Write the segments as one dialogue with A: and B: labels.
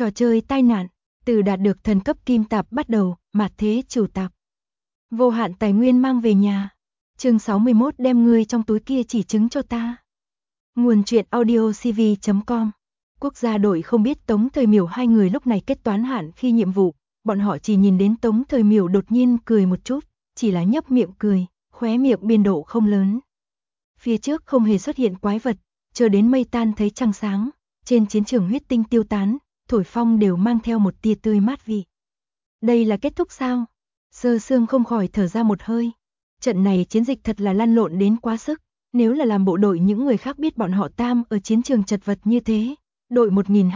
A: Trò chơi tai nạn, từ đạt được thần cấp kim tạp bắt đầu, mạt thế chủ tạp. Vô hạn tài nguyên mang về nhà. Chương 61 đem ngươi trong túi kia chỉ chứng cho ta. Nguồn truyện audiocv.com. Quốc gia đội không biết Tống Thời Miểu hai người lúc này kết toán hạn khi nhiệm vụ, bọn họ chỉ nhìn đến Tống Thời Miểu đột nhiên cười một chút, chỉ là nhấp miệng cười, khóe miệng biên độ không lớn. Phía trước không hề xuất hiện quái vật, chờ đến mây tan thấy trăng sáng, trên chiến trường huyết tinh tiêu tán, thổi phong đều mang theo một tia tươi mát vị. Đây là kết thúc sao? Sơ Sương không khỏi thở ra một hơi. Trận này chiến dịch thật là lăn lộn đến quá sức, nếu là làm bộ đội những người khác biết bọn họ tam ở chiến trường chật vật như thế, đội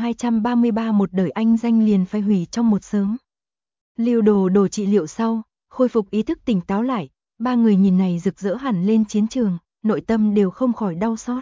A: 1233 một đời anh danh liền phải hủy trong một sớm. Lưu đồ trị liệu sau, khôi phục ý thức tỉnh táo lại, ba người nhìn này rực rỡ hẳn lên chiến trường, nội tâm đều không khỏi đau xót.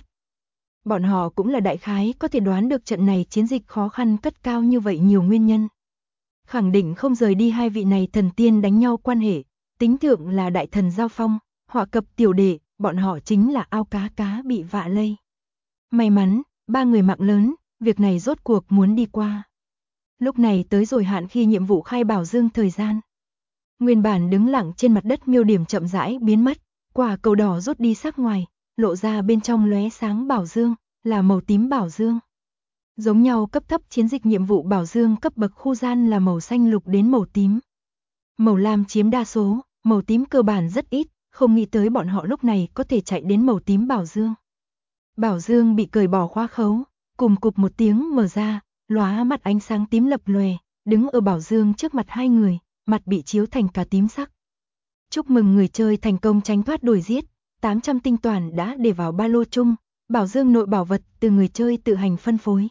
A: Bọn họ cũng là đại khái có thể đoán được trận này chiến dịch khó khăn cất cao như vậy nhiều nguyên nhân. Khẳng định không rời đi hai vị này thần tiên đánh nhau quan hệ, tính thượng là đại thần giao phong, họa cập tiểu đệ, bọn họ chính là ao cá bị vạ lây. May mắn, ba người mạng lớn, việc này rốt cuộc muốn đi qua. Lúc này tới rồi hạn khi nhiệm vụ khai bảo dương thời gian. Nguyên bản đứng lặng trên mặt đất miêu điểm chậm rãi biến mất, quả cầu đỏ rút đi sắc ngoài, lộ ra bên trong lóe sáng bảo dương, là màu tím bảo dương. Giống nhau cấp thấp chiến dịch nhiệm vụ bảo dương cấp bậc khu gian là màu xanh lục đến màu tím. Màu lam chiếm đa số, màu tím cơ bản rất ít, không nghĩ tới bọn họ lúc này có thể chạy đến màu tím bảo dương. Bảo dương bị cởi bỏ khóa khấu, cùng cục một tiếng mở ra, lóa mặt ánh sáng tím lập lòe, đứng ở bảo dương trước mặt hai người, mặt bị chiếu thành cả tím sắc. Chúc mừng người chơi thành công tránh thoát đuổi giết, 800 tinh toàn đã để vào ba lô chung, bảo dương nội bảo vật từ người chơi tự hành phân phối.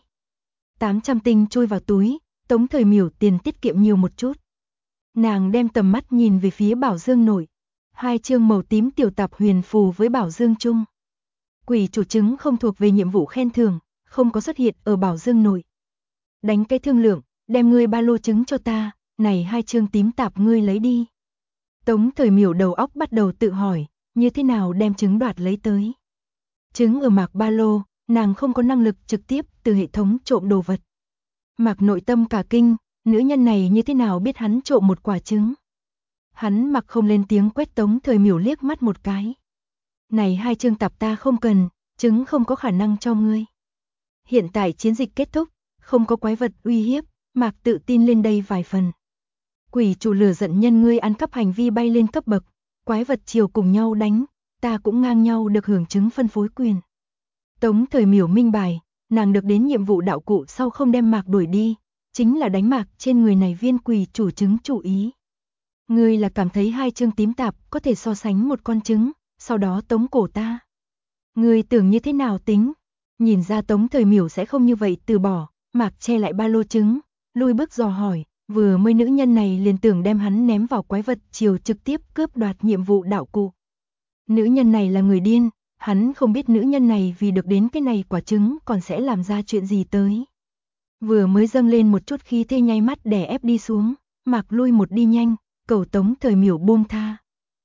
A: 800 tinh chui vào túi, Tống Thời Miểu tiền tiết kiệm nhiều một chút. Nàng đem tầm mắt nhìn về phía bảo dương nội, hai chương màu tím tiểu tạp huyền phù với bảo dương chung. Quỷ chủ chứng không thuộc về nhiệm vụ khen thưởng, không có xuất hiện ở bảo dương nội. Đánh cái thương lượng, đem ngươi ba lô trứng cho ta, này hai chương tím tạp ngươi lấy đi. Tống Thời Miểu đầu óc bắt đầu tự hỏi, như thế nào đem trứng đoạt lấy tới. Trứng ở Mạc ba lô, nàng không có năng lực trực tiếp từ hệ thống trộm đồ vật. Mạc nội tâm cả kinh, nữ nhân này như thế nào biết hắn trộm một quả trứng. Hắn mặc không lên tiếng quét Tống Thời Miểu liếc mắt một cái. Này hai chương tạp ta không cần, trứng không có khả năng cho ngươi. Hiện tại chiến dịch kết thúc, không có quái vật uy hiếp, Mạc tự tin lên đây vài phần. Quỷ chủ lửa giận nhân ngươi ăn cắp hành vi bay lên cấp bậc, quái vật chiều cùng nhau đánh, ta cũng ngang nhau được hưởng chứng phân phối quyền. Tống Thời Miểu minh bài, nàng được đến nhiệm vụ đạo cụ sau không đem Mạc đuổi đi, chính là đánh Mạc trên người này viên quỷ chủ trứng chủ ý. Ngươi là cảm thấy hai chương tím tạp có thể so sánh một con trứng, sau đó tống cổ ta. Ngươi tưởng như thế nào tính? Nhìn ra Tống Thời Miểu sẽ không như vậy từ bỏ, Mạc che lại ba lô trứng, lui bước dò hỏi, vừa mới nữ nhân này liền tưởng đem hắn ném vào quái vật chiều trực tiếp cướp đoạt nhiệm vụ đạo cụ. Nữ nhân này là người điên, hắn không biết nữ nhân này vì được đến cái này quả trứng còn sẽ làm ra chuyện gì tới. Vừa mới dâng lên một chút khí thế nháy mắt đè ép đi xuống, Mạc lui một đi nhanh, cầu Tống Thời Miểu buông tha.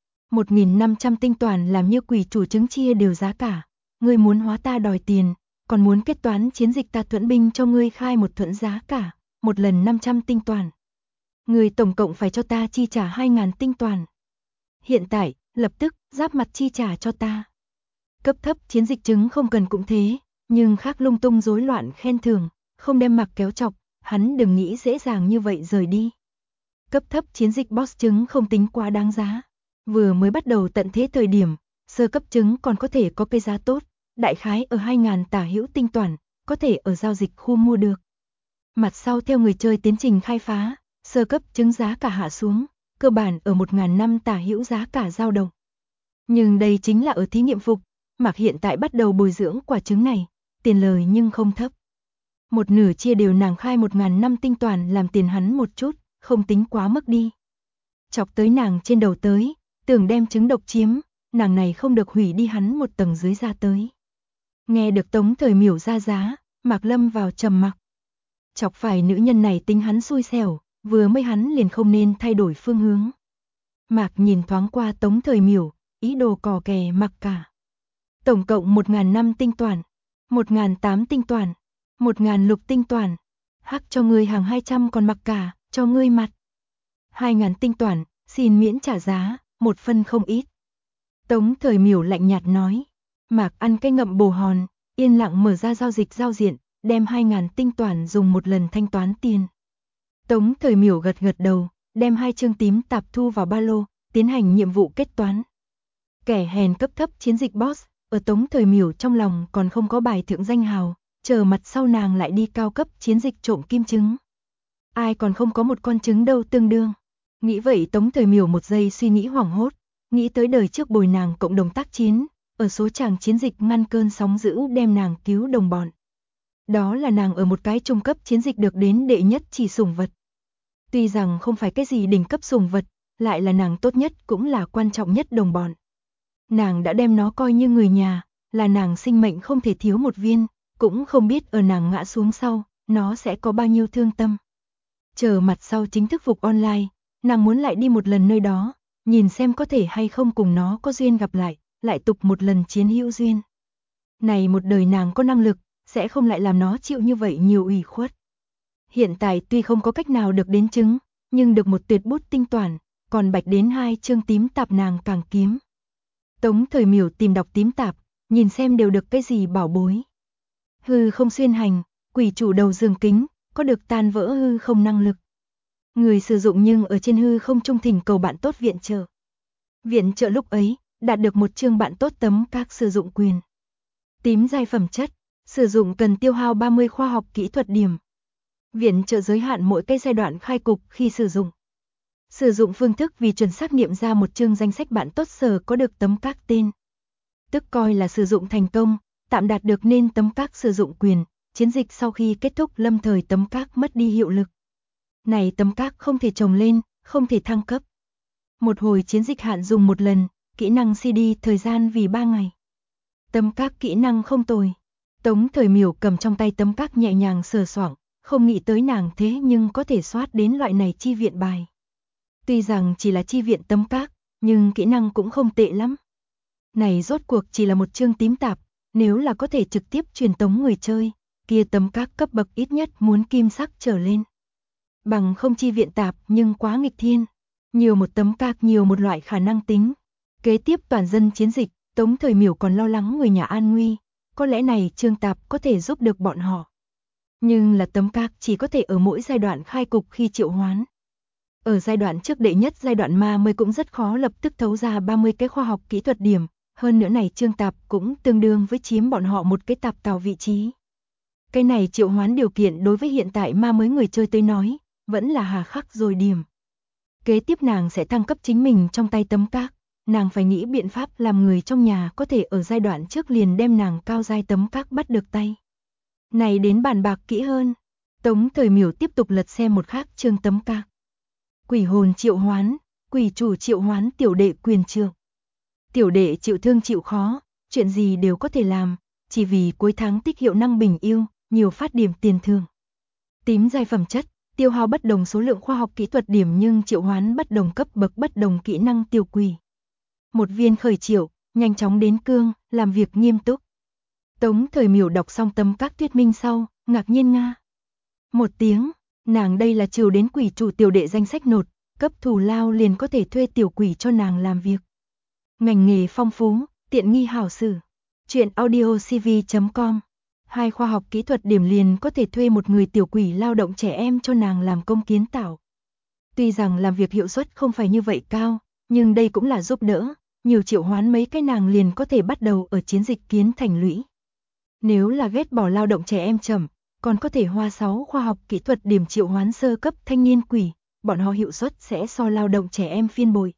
A: 1.500 tinh toàn làm như quỷ chủ trứng chia đều giá cả, ngươi muốn hóa ta đòi tiền, còn muốn kết toán chiến dịch ta thuẫn binh cho ngươi khai một thuẫn giá cả, một lần 500 tinh toàn. Ngươi tổng cộng phải cho ta chi trả 2.000 tinh toàn. Hiện tại, lập tức, giáp mặt chi trả cho ta. Cấp thấp chiến dịch trứng không cần cũng thế, nhưng khác lung tung rối loạn khen thưởng, không đem Mạc kéo chọc, hắn đừng nghĩ dễ dàng như vậy rời đi. Cấp thấp chiến dịch boss trứng không tính quá đáng giá. Vừa mới bắt đầu tận thế thời điểm, sơ cấp trứng còn có thể có cây giá tốt, đại khái ở 2.000 tả hữu tinh toàn, có thể ở giao dịch khu mua được. Mặt sau theo người chơi tiến trình khai phá, sơ cấp trứng giá cả hạ xuống, cơ bản ở 1.000 năm tả hữu giá cả dao động. Nhưng đây chính là ở thí nghiệm phục, Mạc hiện tại bắt đầu bồi dưỡng quả trứng này, tiền lời nhưng không thấp. Một nửa chia đều nàng khai 1.000 năm tinh toàn làm tiền hắn một chút, không tính quá mức đi. Chọc tới nàng trên đầu tới, tưởng đem trứng độc chiếm, nàng này không được hủy đi hắn một tầng dưới ra tới. Nghe được Tống Thời Miểu ra giá, Mạc lâm vào trầm mặc. Chọc phải nữ nhân này tính hắn xui xẻo, vừa mới hắn liền không nên thay đổi phương hướng. Mạc nhìn thoáng qua Tống Thời Miểu, ý đồ cò kè mặc cả. Tổng cộng 1.000 năm tinh toàn, 1.008 tinh toàn, 1.000 lục tinh toàn, Hắc cho ngươi hàng 200 còn mặc cả, cho ngươi mặt. 2.000 tinh toản, xin miễn trả giá, 1 phân không ít. Tống Thời Miểu lạnh nhạt nói. Mạc ăn cái ngậm bồ hòn, yên lặng mở ra giao dịch giao diện, đem 2.000 tinh toản dùng một lần thanh toán tiền. Tống Thời Miểu gật gật đầu, đem 2 chương tím tạp thu vào ba lô, tiến hành nhiệm vụ kết toán. Kẻ hèn cấp thấp chiến dịch boss, ở Tống Thời Miểu trong lòng còn không có bài thượng danh hào, chờ mặt sau nàng lại đi cao cấp chiến dịch trộm kim trứng. Ai còn không có một con trứng đâu tương đương. Nghĩ vậy Tống Thời Miểu một giây suy nghĩ hoảng hốt, nghĩ tới đời trước bồi nàng cộng đồng tác chiến, ở số tràng chiến dịch ngăn cơn sóng dữ đem nàng cứu đồng bọn. Đó là nàng ở một cái trung cấp chiến dịch được đến đệ nhất chỉ sủng vật. Tuy rằng không phải cái gì đỉnh cấp sủng vật, lại là nàng tốt nhất cũng là quan trọng nhất đồng bọn. Nàng đã đem nó coi như người nhà, là nàng sinh mệnh không thể thiếu một viên, cũng không biết ở nàng ngã xuống sau, nó sẽ có bao nhiêu thương tâm. Chờ mặt sau chính thức phục online, nàng muốn lại đi một lần nơi đó, nhìn xem có thể hay không cùng nó có duyên gặp lại tục một lần chiến hữu duyên. Này một đời nàng có năng lực, sẽ không lại làm nó chịu như vậy nhiều ủy khuất. Hiện tại tuy không có cách nào được đến trứng, nhưng được một tuyệt bút tinh toản, còn bạch đến 2 chương tím tạp nàng càng kiếm. Tống Thời Miểu tìm đọc tím tạp, nhìn xem đều được cái gì bảo bối. Hư không xuyên hành, quỷ chủ đầu giường kính, có được tan vỡ hư không năng lực. Người sử dụng nhưng ở trên hư không trung thỉnh cầu bạn tốt viện trợ. Viện trợ lúc ấy, đạt được một chương bạn tốt tấm các sử dụng quyền. Tím giai phẩm chất, sử dụng cần tiêu hao 30 khoa học kỹ thuật điểm. Viện trợ giới hạn mỗi cái giai đoạn khai cục khi sử dụng. Sử dụng phương thức vì chuẩn xác niệm ra một chương danh sách bạn tốt sở có được tấm các tên. Tức coi là sử dụng thành công, tạm đạt được nên tấm các sử dụng quyền, chiến dịch sau khi kết thúc lâm thời tấm các mất đi hiệu lực. Này tấm các không thể trồng lên, không thể thăng cấp. Một hồi chiến dịch hạn dùng một lần, kỹ năng CD thời gian vì 3 ngày. Tấm các kỹ năng không tồi. Tống Thời Miểu cầm trong tay tấm các nhẹ nhàng sờ soạng, không nghĩ tới nàng thế nhưng có thể soát đến loại này chi viện bài. Tuy rằng chỉ là chi viện tấm các, nhưng kỹ năng cũng không tệ lắm. Này rốt cuộc chỉ là một chương tím tạp, nếu là có thể trực tiếp truyền tống người chơi, kia tấm các cấp bậc ít nhất muốn kim sắc trở lên. Bằng không chi viện tạp nhưng quá nghịch thiên, nhiều một tấm các nhiều một loại khả năng tính. Kế tiếp toàn dân chiến dịch, Tống Thời Miểu còn lo lắng người nhà an nguy, có lẽ này chương tạp có thể giúp được bọn họ. Nhưng là tấm các chỉ có thể ở mỗi giai đoạn khai cục khi triệu hoán. Ở giai đoạn trước đệ nhất giai đoạn ma mới cũng rất khó lập tức thấu ra 30 cái khoa học kỹ thuật điểm, hơn nữa này chương tạp cũng tương đương với chiếm bọn họ một cái tạp tàu vị trí. Cái này triệu hoán điều kiện đối với hiện tại ma mới người chơi tới nói, vẫn là hà khắc rồi điểm. Kế tiếp nàng sẽ thăng cấp chính mình trong tay tấm các, nàng phải nghĩ biện pháp làm người trong nhà có thể ở giai đoạn trước liền đem nàng cao giai tấm các bắt được tay. Này đến bàn bạc kỹ hơn, Tống Thời Miểu tiếp tục lật xem một khác chương tấm các. Quỷ hồn triệu hoán, quỷ chủ triệu hoán tiểu đệ quyền trượng. Tiểu đệ chịu thương chịu khó, chuyện gì đều có thể làm, chỉ vì cuối tháng tích hiệu năng bình yêu, nhiều phát điểm tiền thưởng. Tím giai phẩm chất, tiêu hao bất đồng số lượng khoa học kỹ thuật điểm nhưng triệu hoán bất đồng cấp bậc bất đồng kỹ năng tiêu quỷ. Một viên khởi triệu, nhanh chóng đến cương, làm việc nghiêm túc. Tống Thời Miểu đọc xong tấm các thuyết minh sau, ngạc nhiên nga. Một tiếng, nàng đây là trừ đến quỷ chủ tiểu đệ danh sách nột, cấp thù lao liền có thể thuê tiểu quỷ cho nàng làm việc. Ngành nghề phong phú, tiện nghi hảo xử. Chuyện audiocv.com 2 khoa học kỹ thuật điểm liền có thể thuê một người tiểu quỷ lao động trẻ em cho nàng làm công kiến tạo. Tuy rằng làm việc hiệu suất không phải như vậy cao, nhưng đây cũng là giúp đỡ, nhiều triệu hoán mấy cái nàng liền có thể bắt đầu ở chiến dịch kiến thành lũy. Nếu là ghét bỏ lao động trẻ em chậm, còn có thể hoa 6 khoa học kỹ thuật điểm triệu hoán sơ cấp thanh niên quỷ, bọn họ hiệu suất sẽ so lao động trẻ em phiên bội.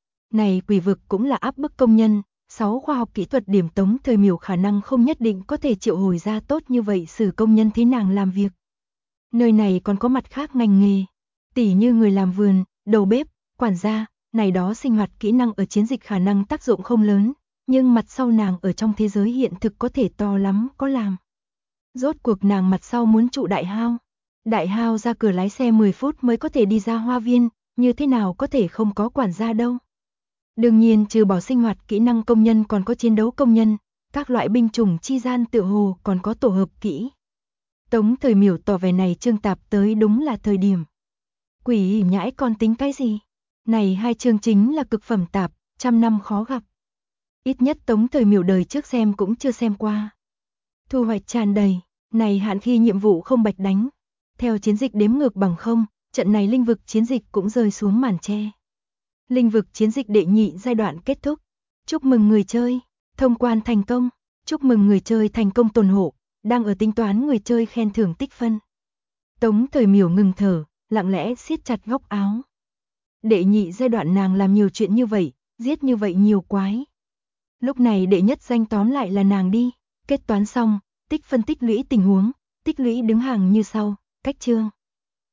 A: Này quỷ vực cũng là áp bức công nhân, 6 khoa học kỹ thuật điểm Tống Thời Miểu khả năng không nhất định có thể triệu hồi ra tốt như vậy xử công nhân thế nàng làm việc. Nơi này còn có mặt khác ngành nghề, tỉ như người làm vườn, đầu bếp, quản gia, này đó sinh hoạt kỹ năng ở chiến dịch khả năng tác dụng không lớn, nhưng mặt sau nàng ở trong thế giới hiện thực có thể to lắm có làm. Rốt cuộc nàng mặt sau muốn trụ đại hao. Đại hao ra cửa lái xe 10 phút mới có thể đi ra hoa viên, như thế nào có thể không có quản gia đâu. Đương nhiên trừ bỏ sinh hoạt kỹ năng công nhân còn có chiến đấu công nhân, các loại binh chủng chi gian tự hồ còn có tổ hợp kỹ. Tống Thời Miểu tỏ vẻ này Trương Tạp tới đúng là thời điểm. Quỷ nhãi con tính cái gì? Này hai chương chính là cực phẩm tạp, trăm năm khó gặp. Ít nhất Tống Thời Miểu đời trước xem cũng chưa xem qua. Thu hoạch tràn đầy, này hạn khi nhiệm vụ không bạch đánh. Theo chiến dịch đếm ngược bằng không, trận này linh vực chiến dịch cũng rơi xuống màn che. Linh vực chiến dịch đệ nhị giai đoạn kết thúc. Chúc mừng người chơi, thông quan thành công. Chúc mừng người chơi thành công tồn hộ, đang ở tính toán người chơi khen thưởng tích phân. Tống Thời Miểu ngừng thở, lặng lẽ siết chặt góc áo. Đệ nhị giai đoạn nàng làm nhiều chuyện như vậy, giết như vậy nhiều quái. Lúc này đệ nhất danh tóm lại là nàng đi, kết toán xong, tích phân tích lũy tình huống, tích lũy đứng hàng như sau, cách chương.